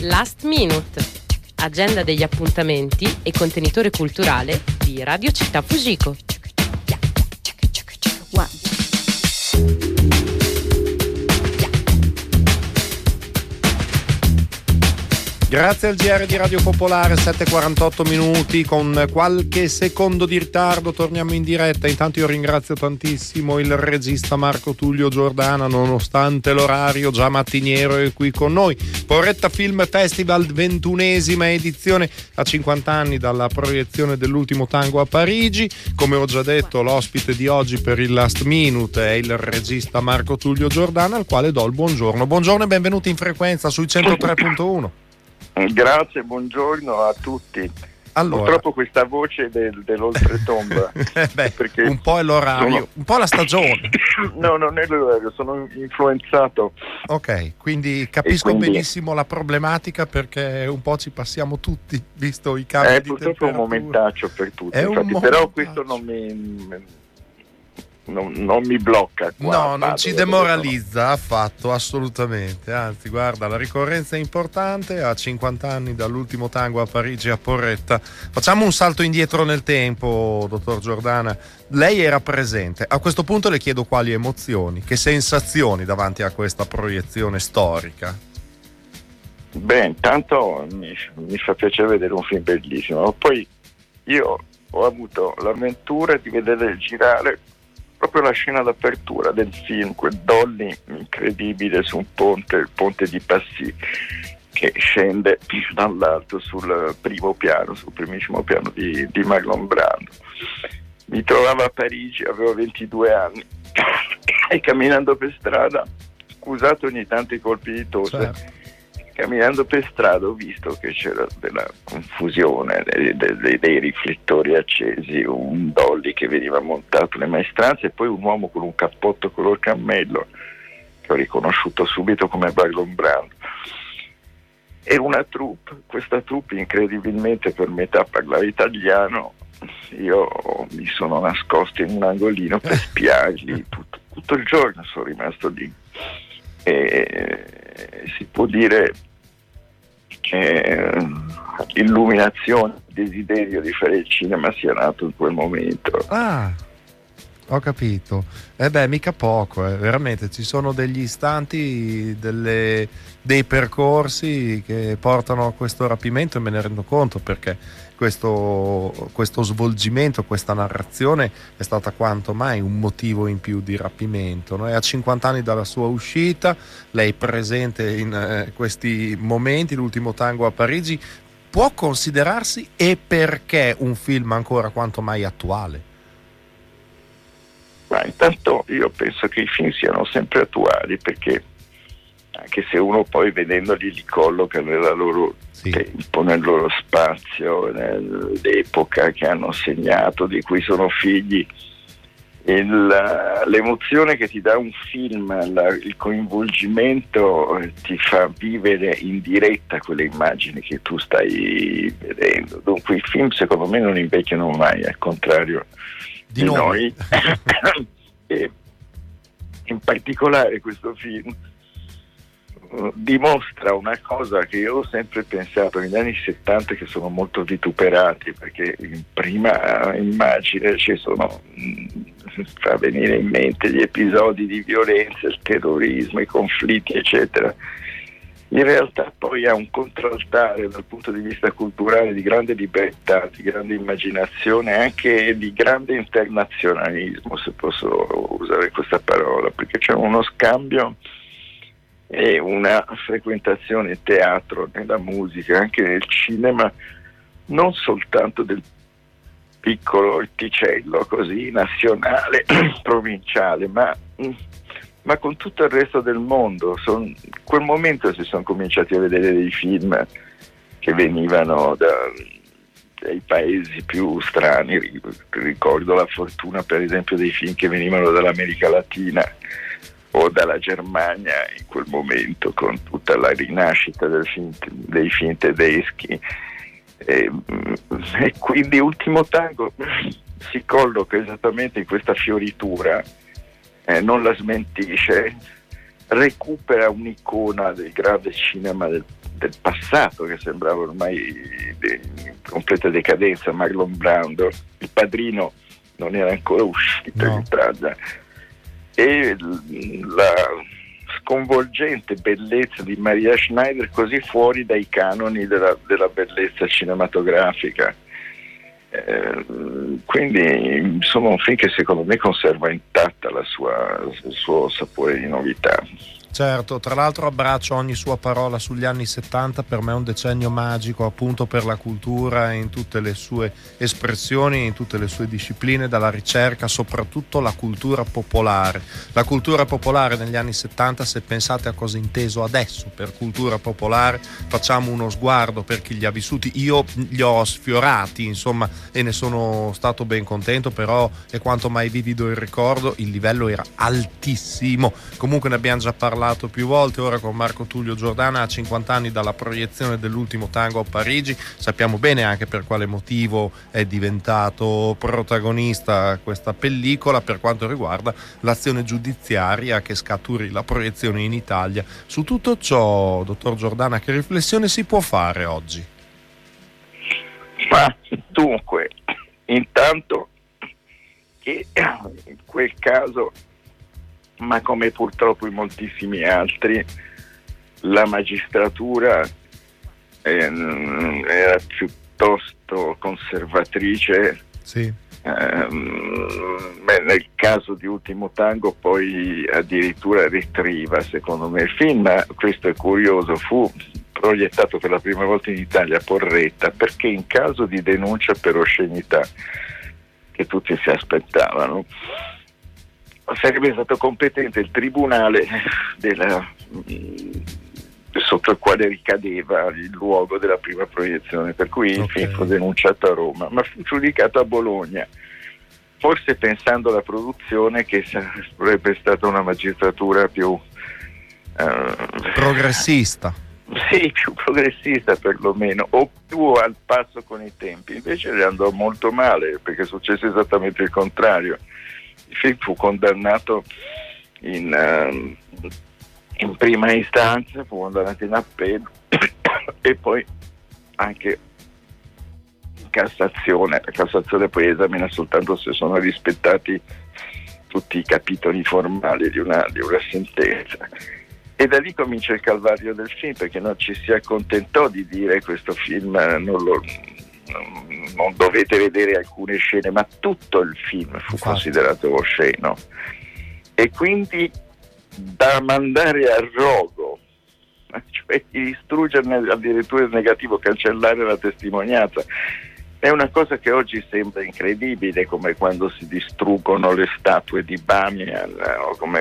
Last Minute, agenda degli appuntamenti e contenitore culturale di Radio Città Fujiko. Grazie al GR di Radio Popolare, 7:48 minuti, con qualche secondo di ritardo torniamo in diretta. Intanto io ringrazio tantissimo il regista Marco Tullio Giordana, nonostante l'orario già mattiniero è qui con noi. Porretta Film Festival, 21esima edizione, a 50 anni dalla proiezione dell'ultimo tango a Parigi. Come ho già detto, l'ospite di oggi per il Last Minute è il regista Marco Tullio Giordana, al quale do il buongiorno. Buongiorno e benvenuti in frequenza sui 103.1. Grazie, buongiorno a tutti. Allora, purtroppo questa voce dell'oltretomba perché un po' è l'orario, un po' la stagione. No, non è l'orario, sono influenzato. Ok, quindi capisco benissimo la problematica, perché un po' ci passiamo tutti, visto i cambi di temperatura. Purtroppo è un momentaccio per tutti, infatti, però questo non mi blocca qua. No, non ci demoralizza affatto, assolutamente. Anzi, guarda, la ricorrenza è importante. A 50 anni dall'ultimo tango a Parigi, a Porretta. Facciamo un salto indietro nel tempo, dottor Giordana. Lei era presente. A questo punto le chiedo quali emozioni, che sensazioni davanti a questa proiezione storica. Beh, intanto mi fa piacere vedere un film bellissimo. Poi io ho avuto l'avventura di vedere girare proprio la scena d'apertura del film, quel dolly incredibile su un ponte, il ponte di Passy, che scende dall'alto sul primo piano, sul primissimo piano di Marlon Brando. Mi trovavo a Parigi, avevo 22 anni e camminando per strada, scusate ogni tanto i colpi di tosse, certo. Camminando per strada ho visto che c'era della confusione, dei riflettori accesi, un dolly che veniva montato nelle maestranze e poi un uomo con un cappotto color cammello che ho riconosciuto subito come Marlon Brando. E una troupe, questa troupe incredibilmente per metà parlava italiano, io mi sono nascosto in un angolino per spiarli, tutto il giorno sono rimasto lì. E si può dire che l'illuminazione, il desiderio di fare il cinema sia nato in quel momento. Ah, ho capito. Mica poco, veramente ci sono degli istanti, dei percorsi che portano a questo rapimento, e me ne rendo conto, perché questo svolgimento, questa narrazione è stata quanto mai un motivo in più di rapimento, no? E a 50 anni dalla sua uscita, lei presente in questi momenti, l'ultimo tango a Parigi, può considerarsi, e perché, un film ancora quanto mai attuale? Ma intanto io penso che i film siano sempre attuali, perché anche se uno poi vedendoli li colloca nel loro tempo, nel loro spazio, nell'epoca che hanno segnato, di cui sono figli, l'emozione che ti dà un film, il coinvolgimento ti fa vivere in diretta quelle immagini che tu stai vedendo. Dunque i film secondo me non invecchiano mai, al contrario di noi. E in particolare questo film dimostra una cosa che io ho sempre pensato negli anni 70, che sono molto vituperati, perché in prima immagine fa venire in mente gli episodi di violenza, il terrorismo, i conflitti eccetera. In realtà poi ha un contraltare dal punto di vista culturale di grande libertà, di grande immaginazione, anche di grande internazionalismo, se posso usare questa parola, perché c'è uno scambio e una frequentazione teatro, nella musica, anche nel cinema, non soltanto del piccolo orticello così nazionale, provinciale, ma con tutto il resto del mondo. In quel momento si sono cominciati a vedere dei film che venivano dai paesi più strani. Ricordo la fortuna, per esempio, dei film che venivano dall'America Latina o dalla Germania in quel momento, con tutta la rinascita dei film tedeschi. E quindi Ultimo Tango si colloca esattamente in questa fioritura, non la smentisce, recupera un'icona del grande cinema del passato che sembrava ormai in completa decadenza. Marlon Brando, Il Padrino, non era ancora uscito in Italia, e la sconvolgente bellezza di Maria Schneider così fuori dai canoni della bellezza cinematografica. Quindi insomma un film che secondo me conserva intatta il suo sapore di novità. Certo, tra l'altro abbraccio ogni sua parola sugli anni 70, per me è un decennio magico appunto per la cultura in tutte le sue espressioni, in tutte le sue discipline, dalla ricerca, soprattutto la cultura popolare. La cultura popolare negli anni 70, se pensate a cosa è inteso adesso per cultura popolare, facciamo uno sguardo per chi li ha vissuti. Io li ho sfiorati, insomma, e ne sono stato ben contento, però è quanto mai vivido il ricordo, il livello era altissimo. Comunque ne abbiamo già parlato più volte, ora con Marco Tullio Giordana, a 50 anni dalla proiezione dell'Ultimo Tango a Parigi. Sappiamo bene anche per quale motivo è diventato protagonista questa pellicola per quanto riguarda l'azione giudiziaria che scaturi la proiezione in Italia. Su tutto ciò, dottor Giordana, che riflessione si può fare oggi? Ma dunque, intanto che in quel caso, ma come purtroppo in moltissimi altri, la magistratura era piuttosto conservatrice. Sì. Nel caso di Ultimo Tango poi addirittura retriva, secondo me. Il film, questo è curioso, fu proiettato per la prima volta in Italia a Porretta perché in caso di denuncia per oscenità, che tutti si aspettavano, sarebbe stato competente il tribunale sotto il quale ricadeva il luogo della prima proiezione, per cui il film fu denunciato a Roma, ma fu giudicato a Bologna, forse pensando alla produzione che sarebbe stata una magistratura più progressista. Sì, più progressista perlomeno, o più al passo con i tempi. Invece le andò molto male, perché successe esattamente il contrario. Il film fu condannato in prima istanza, fu condannato in appello e poi anche in Cassazione. La Cassazione poi esamina soltanto se sono rispettati tutti i capitoli formali di una sentenza. E da lì comincia il calvario del film, perché non ci si accontentò di dire questo film non dovete vedere alcune scene, ma tutto il film fu considerato osceno, e quindi da mandare a rogo, cioè di distruggerne addirittura il negativo, cancellare la testimonianza. È una cosa che oggi sembra incredibile, come quando si distruggono le statue di Bamiyan, o come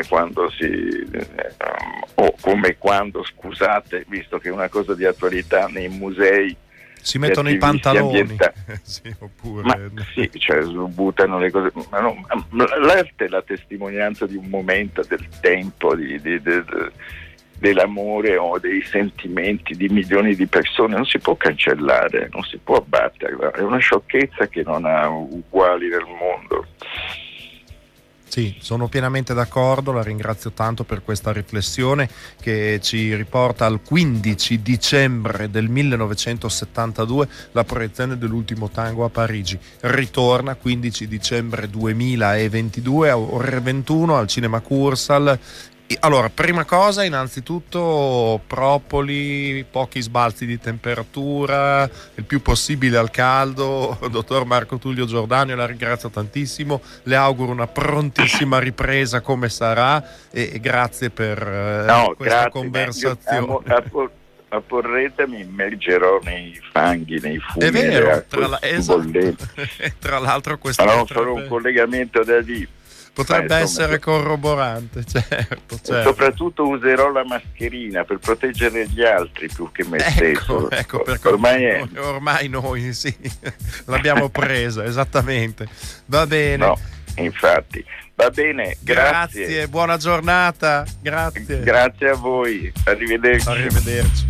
quando, scusate, visto che è una cosa di attualità, nei musei si mettono i pantaloni. Sì, oppure sì, cioè buttano le cose, ma no, l'arte è la testimonianza di un momento, del tempo, dell'amore o dei sentimenti di milioni di persone. Non si può cancellare, non si può abbattere, è una sciocchezza che non ha uguali nel mondo. Sì, sono pienamente d'accordo, la ringrazio tanto per questa riflessione che ci riporta al 15 dicembre del 1972, la proiezione dell'Ultimo Tango a Parigi. Ritorna 15 dicembre 2022 a ore 21 al Cinema Cursal. Allora, prima cosa, innanzitutto propoli, pochi sbalzi di temperatura, il più possibile al caldo. Dottor Marco Tullio Giordano, la ringrazio tantissimo, le auguro una prontissima ripresa come sarà, e grazie per questa conversazione. A Porretta mi immergerò nei fanghi, nei fumi. È vero, tra l'altro questo farò un collegamento da lì. Potrebbe essere corroborante, certo. Soprattutto userò la mascherina per proteggere gli altri più che me stesso. Ecco, perché ormai noi sì, l'abbiamo presa, esattamente. Va bene. No, infatti. Va bene, grazie. Buona giornata. Grazie. Grazie a voi. Arrivederci.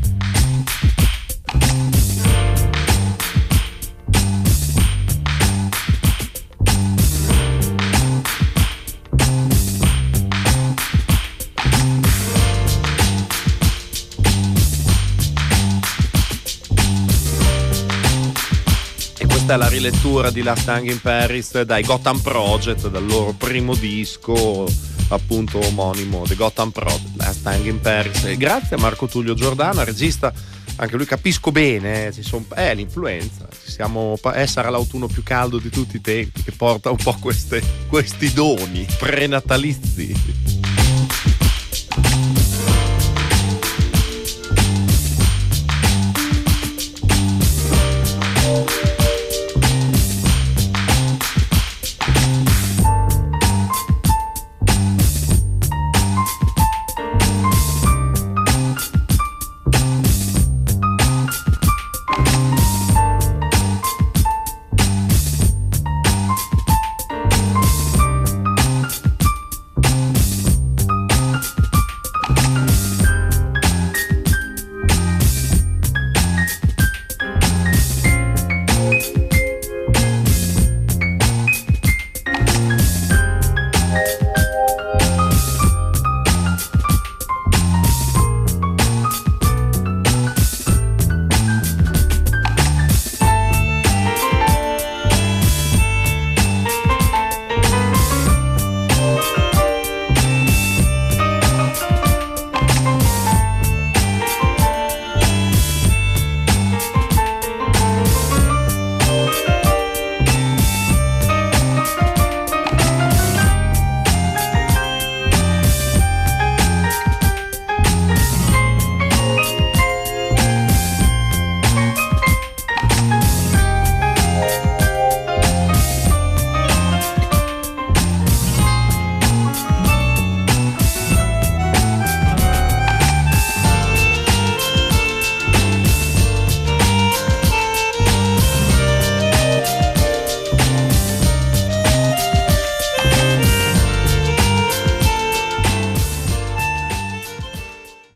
la rilettura di Last Tango in Paris dai Gotham Project, dal loro primo disco appunto omonimo, The Gotham Project, Last Tango in Paris. E grazie a Marco Tullio Giordana, regista, anche lui capisco bene, l'influenza, sarà l'autunno più caldo di tutti i tempi che porta un po' questi doni prenatalizi.